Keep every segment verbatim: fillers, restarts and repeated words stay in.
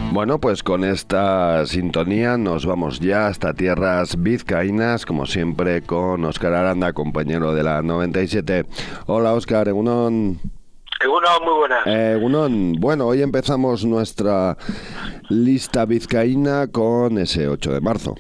Bueno, pues con esta sintonía nos vamos ya hasta tierras vizcaínas, como siempre con Óscar Aranda, compañero de la noventa y siete. Hola Óscar, Egunon. Egunon, muy buenas. Eh, Egunon, bueno, hoy empezamos nuestra lista vizcaína con ese ocho de marzo.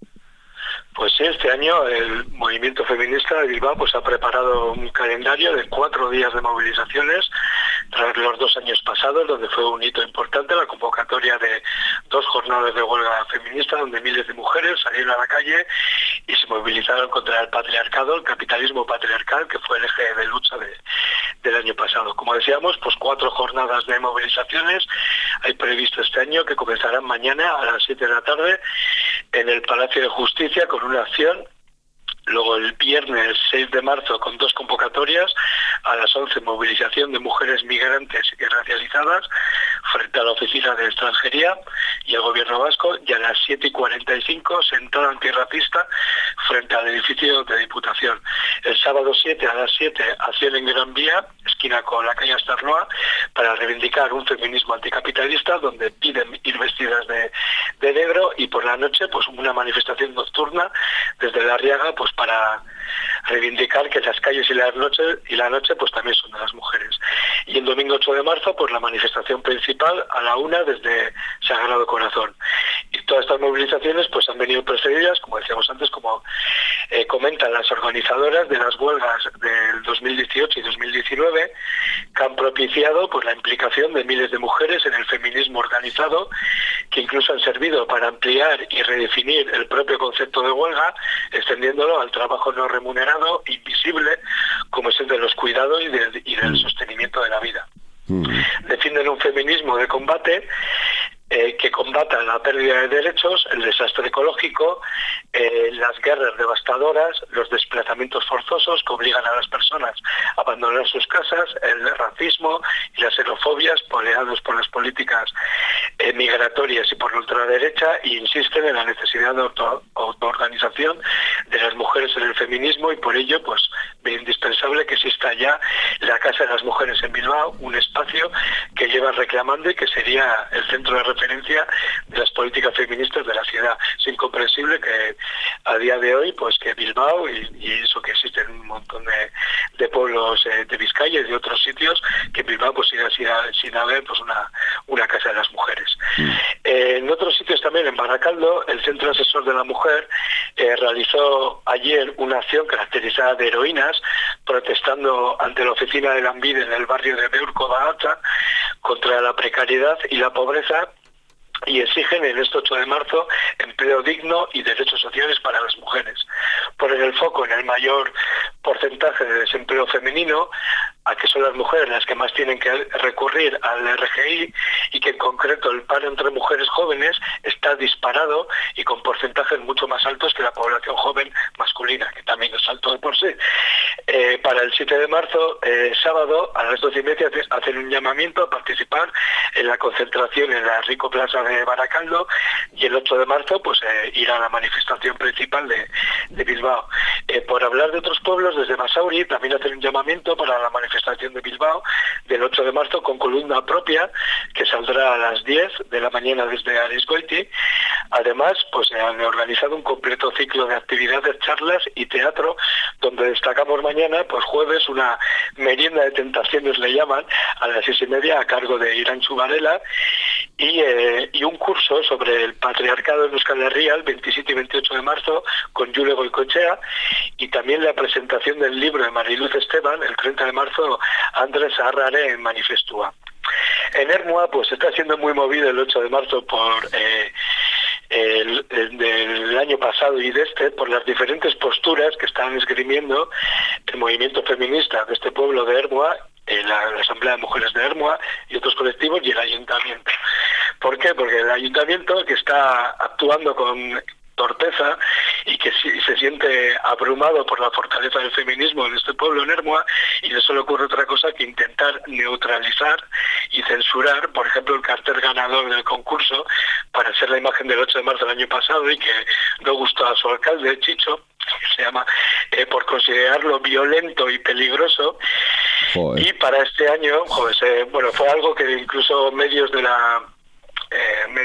Pues sí, este año el movimiento feminista de Bilbao pues ha preparado un calendario de cuatro días de movilizaciones tras los dos años pasados, donde fue un hito importante la convocatoria de dos jornadas de huelga feminista, donde miles de mujeres salieron a la calle y se movilizaron contra el patriarcado, el capitalismo patriarcal, que fue el eje de lucha de, del año pasado. Como decíamos, pues cuatro jornadas de movilizaciones hay previsto este año, que comenzarán mañana a las siete de la tarde en el Palacio de Justicia con una acción. Luego el viernes seis de marzo con dos convocatorias, a las once movilización de mujeres migrantes y racializadas frente a la Oficina de Extranjería y el Gobierno Vasco, y a las siete y cuarenta y cinco sentada antirracista frente al edificio de Diputación. El sábado siete a las siete acción en Gran Vía, esquina con la calle Astarloa, para reivindicar un feminismo anticapitalista, donde piden ir vestidas de, de negro, y por la noche pues una manifestación nocturna desde La Arriaga pues para reivindicar que las calles y la noche y la noche pues también son de las mujeres. Y el domingo ocho de marzo pues la manifestación principal a la una desde Sagrado Corazón. Y todas estas movilizaciones pues han venido precedidas, como decíamos antes, como eh, comentan las organizadoras de las huelgas del dos mil dieciocho y dos mil diecinueve, que han propiciado pues la implicación de miles de mujeres en el feminismo organizado, que incluso han servido para ampliar y redefinir el propio concepto de huelga, extendiéndolo al trabajo no remunerado, invisible, como es el de los cuidados y del, y del sostenimiento de la vida. Mm. Defienden un feminismo de combate eh, que combata la pérdida de derechos, el desastre ecológico, eh, las guerras devastadoras, los desplazamientos forzosos que obligan a las personas a abandonar sus casas, el racismo y las xenofobias poleados por las políticas eh, migratorias y por la ultraderecha, e insisten en la necesidad de auto, autoorganización de las mujeres en el feminismo, y por ello pues es indispensable que exista ya la Casa de las Mujeres en Bilbao, un espacio que llevan reclamando y que sería el centro de referencia de las políticas feministas de la ciudad. Es incomprensible que a día de hoy pues que Bilbao y, y eso que existen un montón de, de pueblos eh, de Vizcaya y de otros sitios, que Bilbao pues siga sin, sin haber pues una, una Casa de las Mujeres. Mm. Eh, en otros sitios también, en Baracaldo, el Centro Asesor de la Mujer eh, realizó ayer una acción caracterizada de heroínas, protestando ante la oficina de Lanbide en el barrio de Beurco Bahatza contra la precariedad y la pobreza, y exigen en este ocho de marzo empleo digno y derechos sociales para las mujeres. Ponen el foco en el mayor porcentaje de desempleo femenino, a que son las mujeres las que más tienen que recurrir al R G I, y que en concreto el paro entre mujeres jóvenes está disparado y con porcentajes mucho más altos que la población joven masculina, que también es alto de por sí. Eh, para el siete de marzo, eh, sábado, a las doce y media, hacen un llamamiento a participar en la concentración en la Rico Plaza de Baracaldo, y el ocho de marzo pues eh, ir a la manifestación principal de, de Bilbao. Eh, por hablar de otros pueblos, desde Basauri también hacen un llamamiento para la manifestación de Bilbao del ocho de marzo con columna propia, que saldrá a las diez de la mañana desde Arizgoiti. Además, pues han organizado un completo ciclo de actividades, charlas y teatro, donde destacamos mañana, pues jueves, una merienda de tentaciones le llaman, a las seis y media, a cargo de Irantxu Varela, y, eh, y un curso sobre el patriarcado en Euskal Herria el veintisiete y veintiocho de marzo con Jule Goicoechea, y también la presentación del libro de Mariluz Esteban el treinta de marzo, Andrés Arrare en Manifestua. En Ermua pues está siendo muy movido el ocho de marzo por eh, el, el del año pasado y de este, por las diferentes posturas que están esgrimiendo el movimiento feminista de este pueblo de Ermua, la, la Asamblea de Mujeres de Ermua y otros colectivos, y el Ayuntamiento. ¿Por qué? Porque el Ayuntamiento, que está actuando con torpeza y que si, se siente abrumado por la fortaleza del feminismo en este pueblo, en Ermua, y no se le ocurre otra cosa que intentar neutralizar y censurar, por ejemplo, el cartel ganador del concurso para ser la imagen del ocho de marzo del año pasado, y que no gustó a su alcalde, Chicho, que se llama, eh, por considerarlo violento y peligroso. Joder. Y para este año, pues, eh, bueno, fue algo que incluso medios de la Eh,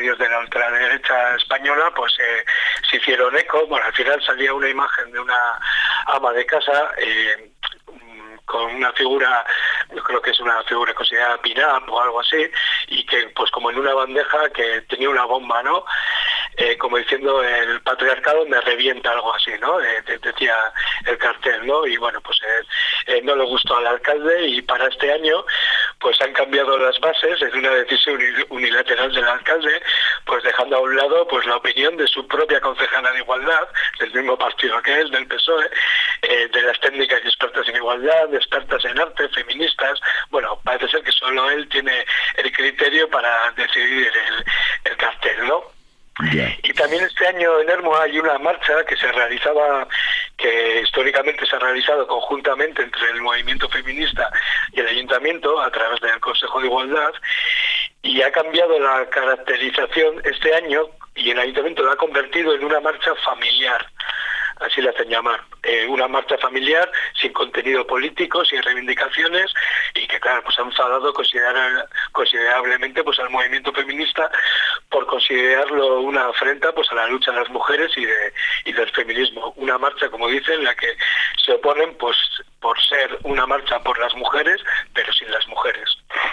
medios de la ultraderecha española pues eh, se hicieron eco. Bueno, al final salía una imagen de una ama de casa eh, con una figura, yo creo que es una figura considerada pin-up o algo así, y que pues como en una bandeja que tenía una bomba, ¿no? Eh, como diciendo el patriarcado me revienta, algo así, ¿no? Eh, decía el cartel, ¿no? Y bueno, pues eh, eh, no le gustó al alcalde, y para este año pues han cambiado las bases en una decisión unilateral del alcalde, pues dejando a un lado pues la opinión de su propia concejala de igualdad, del mismo partido que él, del P S O E, eh, de las técnicas y expertas en igualdad, de expertas en arte, feministas. Bueno, parece ser que solo él tiene el criterio para decidir el, el cartel, ¿no? Yeah. Y también este año en Ermua hay una marcha que se realizaba, que históricamente se ha realizado conjuntamente entre el movimiento feminista y el ayuntamiento a través del Consejo de Igualdad, y ha cambiado la caracterización este año, y el ayuntamiento lo ha convertido en una marcha familiar. Así la hacen llamar, eh, una marcha familiar sin contenido político, sin reivindicaciones, y que claro, pues ha enfadado considerar, considerablemente pues al movimiento feminista por considerarlo una afrenta pues a la lucha de las mujeres y de y del feminismo. Una marcha, como dicen, en la que se oponen pues por ser una marcha por las mujeres, pero sin las mujeres.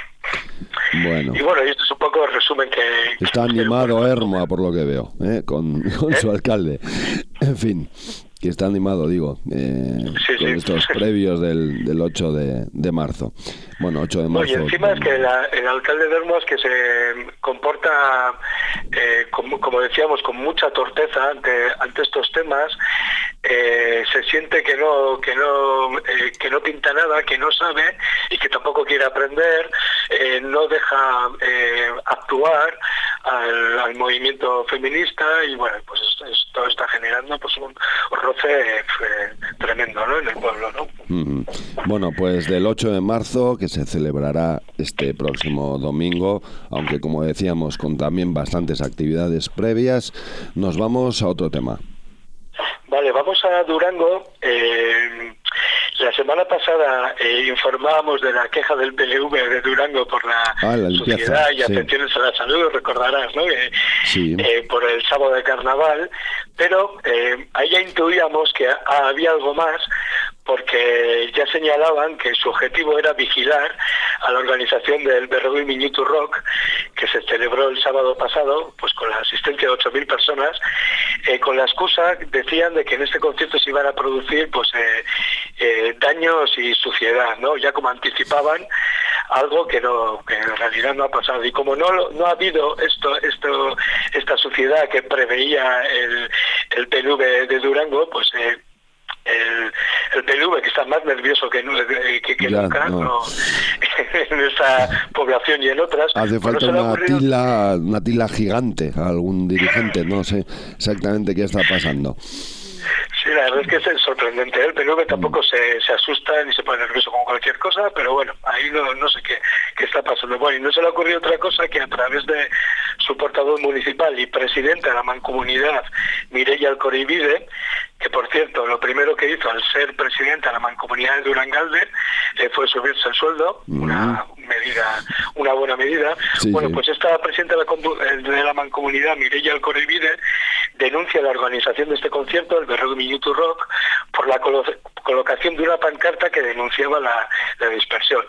Bueno. Y bueno, y esto es un poco el resumen que... Está animado Ermua, por lo que veo, ¿eh? con, con ¿Eh? su alcalde. En fin, que está animado, digo, eh, sí, con sí. estos previos del, del ocho de marzo. Bueno, ocho de marzo. Oye, encima es que la, el alcalde de Ermua es que se comporta, eh, como, como decíamos, con mucha torpeza ante, ante estos temas. Eh, se siente que no que no eh, que no pinta nada, que no sabe y que tampoco quiere aprender, eh, no deja eh, actuar al, al movimiento feminista, y bueno, pues esto, esto está generando pues un roce eh, tremendo, ¿no?, en el pueblo, ¿no? Mm-hmm. Bueno, pues del ocho de marzo, que se celebrará este próximo domingo, aunque como decíamos con también bastantes actividades previas, nos vamos a otro tema. Vale, vamos a Durango. Eh, la semana pasada eh, informábamos de la queja del P L V de Durango por la, ah, la suciedad y sí. afecciones a la salud, recordarás, ¿no? Eh, sí. eh, por el sábado de carnaval, pero eh, ahí ya intuíamos que ah, había algo más, porque ya señalaban que su objetivo era vigilar a la organización del Berrogui Minutu Rock, que se celebró el sábado pasado, pues con la asistencia de ocho mil personas, eh, con la excusa, decían, de que en este concierto se iban a producir pues eh, eh, daños y suciedad, ¿no? Ya como anticipaban, algo que no que en realidad no ha pasado. Y como no no ha habido esto esto esta suciedad que preveía el, el P L V de Durango, pues eh, El, el P L V, que está más nervioso que, que, que ya, nunca, no. No, en esa población y en otras. Hace falta no una ocurrido... tila, una tila gigante a algún dirigente, no sé exactamente qué está pasando. Sí, la verdad es que es sorprendente. El P L V tampoco se, se asusta ni se pone nervioso con cualquier cosa, pero bueno, ahí no, no sé qué, qué está pasando. Bueno, y no se le ha ocurrido otra cosa que a través de su portavoz municipal y presidenta de la mancomunidad, Mireia Alcoribide, que por cierto, lo primero que hizo al ser presidenta de la mancomunidad de Durangalde eh, fue subirse el sueldo, uh-huh. una medida, una buena medida. Sí, bueno, sí. Pues esta presidenta de la, de la mancomunidad, Mireia Alcoribide, denuncia la organización de este concierto, el Berrogui Minutu Rock, por la colo- colocación de una pancarta que denunciaba la, la dispersión.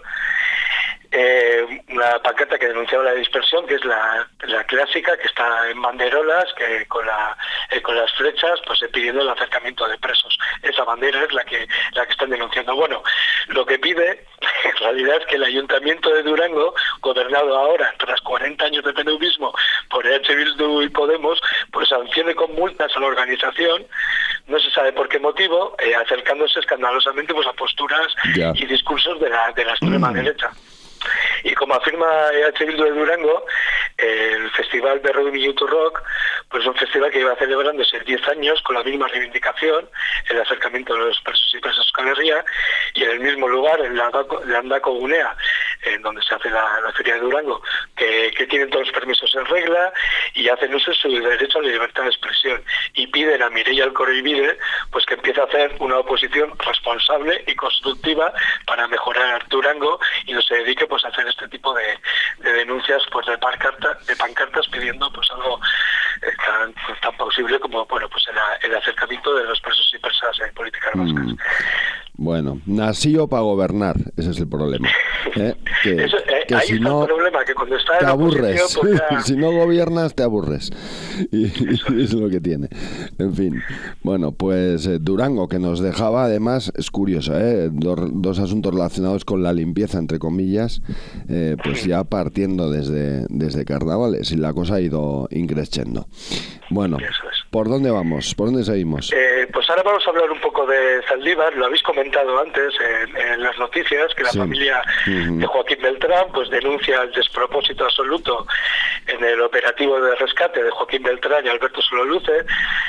Eh, una pancarta que denunciaba la dispersión, que es la, la clásica, que está en banderolas, que con la eh, con las flechas, pues eh, pidiendo el acercamiento de presos. Esa bandera es la que la que están denunciando. Bueno, lo que pide en realidad es que el Ayuntamiento de Durango, gobernado ahora tras cuarenta años de peneubismo por E H Bildu y Podemos, pues sancione con multas a la organización, no se sabe por qué motivo, eh, acercándose escandalosamente pues a posturas yeah. y discursos de la de la extrema mm. derecha. Y como afirma E H Bildu de Durango, el Festival Berrogui Minutu Rock pues un festival que iba celebrándose diez años con la misma reivindicación, el acercamiento de los presos y presas Euskal Herria, y en el mismo lugar, en la Landako Gunea, en donde se hace la, la Feria de Durango, que, que tienen todos los permisos en regla y hacen uso de su derecho a la libertad de expresión, y piden a Mireia Alcoribide pues que empiece a hacer una oposición responsable y constructiva para mejorar Durango y no se dedique pues a hacer este tipo de, de denuncias pues de pancartas, de pancartas pidiendo pues algo eh, tan, pues, tan posible como bueno pues el, el acercamiento de los presos y presas en políticas vascas. Mm. Bueno, nació para gobernar, ese es el problema. ¿eh? Que, Eso, eh, que ahí si está no, el problema, que cuando está te en aburres. pues ya... Si no gobiernas, te aburres. Y, y es lo que tiene. En fin, bueno, pues eh, Durango, que nos dejaba, además, es curioso, ¿eh? dos, dos asuntos relacionados con la limpieza, entre comillas, eh, pues ya partiendo desde, desde carnavales, y la cosa ha ido increciendo. Bueno, ¿por dónde vamos? ¿Por dónde seguimos? Eh, pues ahora vamos a hablar un poco de Zaldívar. Lo habéis comentado antes en, en las noticias, que la sí. familia uh-huh. de Joaquín Beltrán pues denuncia el despropósito absoluto en el operativo de rescate de Joaquín Beltrán y Alberto Sololuce,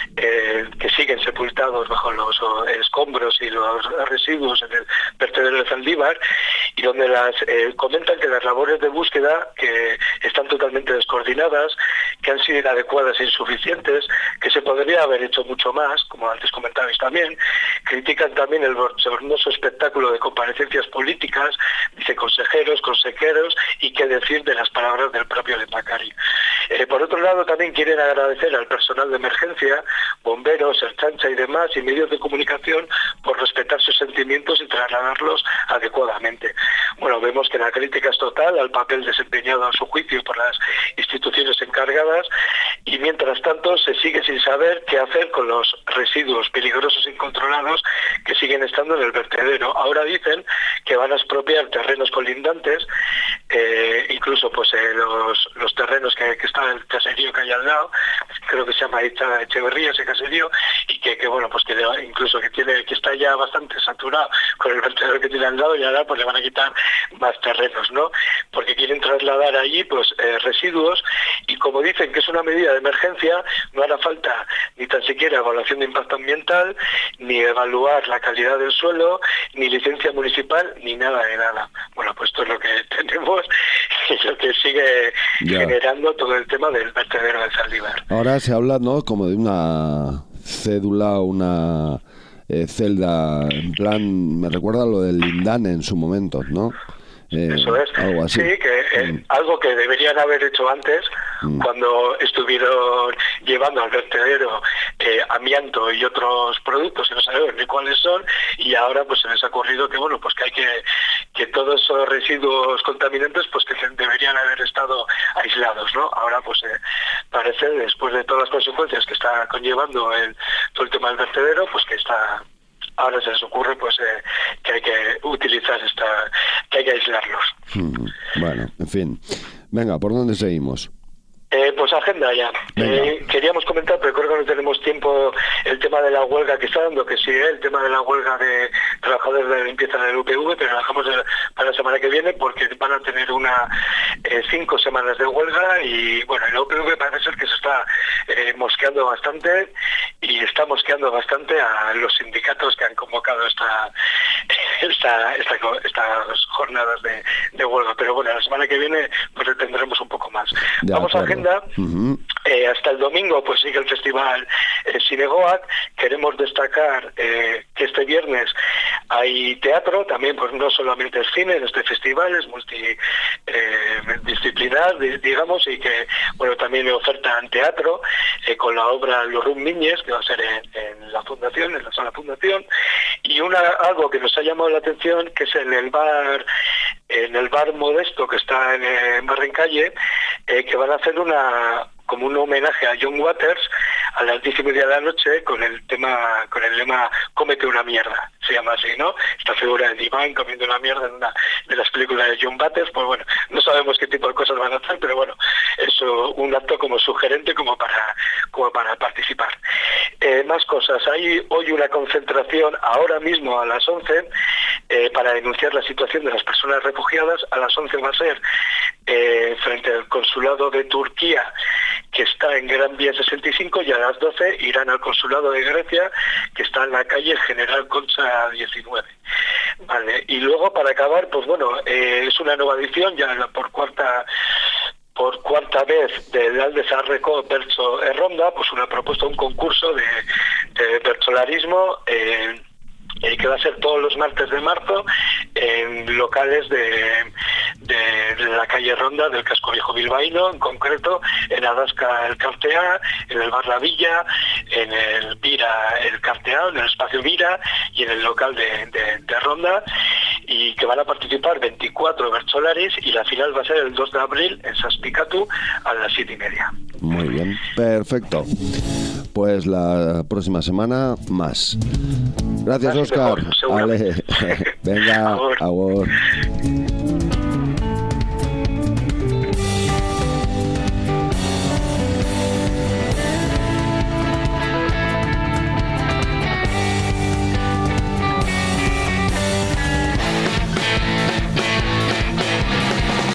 eh, que siguen sepultados bajo los escombros y los residuos en el vertedero de Zaldívar, y donde las eh, comentan que las labores de búsqueda que están totalmente descoordinadas, que han sido inadecuadas e insuficientes, que se podría haber hecho mucho más, como antes comentabais también. Critican también el bochornoso espectáculo de comparecencias políticas, viceconsejeros, consejeros, y qué decir de las palabras del propio lehendakari. Eh, por otro lado, también quieren agradecer al personal de emergencia, bomberos, Ertzaintza y demás, y medios de comunicación, por respetar sus sentimientos y trasladarlos adecuadamente. Bueno, vemos que la crítica es total al papel desempeñado a su juicio por las instituciones encargadas, y mientras tanto se sigue sin saber qué hacer con los residuos peligrosos e incontrolados que siguen estando en el vertedero. Ahora dicen que van a expropiar terrenos colindantes, eh, incluso pues eh, los, los terrenos que, que están en el caserío que hay al lado, creo que se llama Echeverría ese caserío, y que, que bueno pues que incluso que tiene que está ya bastante saturado con el vertedero que tiene al lado, y ahora pues le van a quitar más terrenos, ¿no? Porque quieren trasladar allí pues eh, residuos, y como dicen que es una medida de emergencia, no hará falta ni tan siquiera evaluación de impacto ambiental, ni evaluar la calidad del suelo, ni licencia municipal, ni nada de nada. Bueno, pues esto es lo que tenemos y lo que sigue ya. generando todo el tema del vertedero de Zaldívar. Ahora se habla, ¿no?, como de una cédula, una eh, celda, en plan, me recuerda lo del Lindane en su momento, ¿no? Eh, Eso es, algo así. sí, que eh, mm. algo que deberían haber hecho antes, mm. cuando estuvieron llevando al vertedero eh, amianto y otros productos, y no sabemos ni cuáles son, y ahora pues se les ha ocurrido que bueno, pues que hay que, que todos esos residuos contaminantes pues que deberían haber estado aislados, ¿no? Ahora pues eh, parece, después de todas las consecuencias que está conllevando el, todo el tema del vertedero, pues que está... ahora se les ocurre pues eh, que hay que utilizar esta, que hay que aislarlos. Hmm, bueno, en fin. Venga, ¿por dónde seguimos? Eh, pues agenda ya. Eh, queríamos comentar, pero creo que no tenemos tiempo, el tema de la huelga que está dando, que sí, eh, el tema de la huelga de trabajadores de la limpieza del U P V, pero lo dejamos para la semana que viene porque van a tener una eh, cinco semanas de huelga, y bueno, el U P V parece ser que se está eh, mosqueando bastante, y está mosqueando bastante a los sindicatos que han convocado esta, esta, esta estas jornadas de, de huelga. Pero bueno, la semana que viene pues tendremos un poco más. De Vamos acuerdo. a agenda. Uh-huh. Eh, hasta el domingo pues sigue el festival eh, Cinegoac. Queremos destacar eh, que este viernes hay teatro, también pues no solamente es cine en este festival, es multidisciplinar, eh, digamos, y que bueno también ofertan teatro eh, con la obra Los Rum Miñes, que va a ser en, en la fundación, en la sala fundación, y una algo que nos ha llamado la atención, que es en el bar en el bar Modesto, que está en, en Barrencalle, eh, que van a hacer una como un homenaje a John Waters a las diez y media de la noche con el tema, con el lema "Cómete una mierda", se llama así, ¿no? Esta figura de Divine comiendo una mierda en una de las películas de John Waters. Pues bueno, no sabemos qué tipo de cosas van a hacer, pero bueno, eso un acto como sugerente como para como para participar. Eh, más cosas, hay hoy una concentración ahora mismo a las once eh, para denunciar la situación de las personas refugiadas. A las once va a ser eh, frente al consulado de Turquía, que que está en Gran Vía sesenta y cinco, y a las doce irán al Consulado de Grecia, que está en la calle General Concha diecinueve. Vale, y luego para acabar, pues bueno, eh, es una nueva edición, ya por cuarta por cuarta vez del Alde Zaharreko Bertso Erronda, pues una propuesta, un concurso de, de bertsolarismo, eh, eh, que va a ser todos los martes de marzo en locales de, de, de la calle Ronda del Casco Viejo bilbaíno, en concreto en Adasca el Cartea, en el Bar La Villa, en el Vira el Cartea, en el espacio Vira y en el local de, de, de Ronda, y que van a participar veinticuatro bertsolaris, y la final va a ser el dos de abril en Saspicatu a las siete y media. Muy bien, perfecto. Pues la próxima semana más. Gracias, Óscar. Vale. Venga, agur.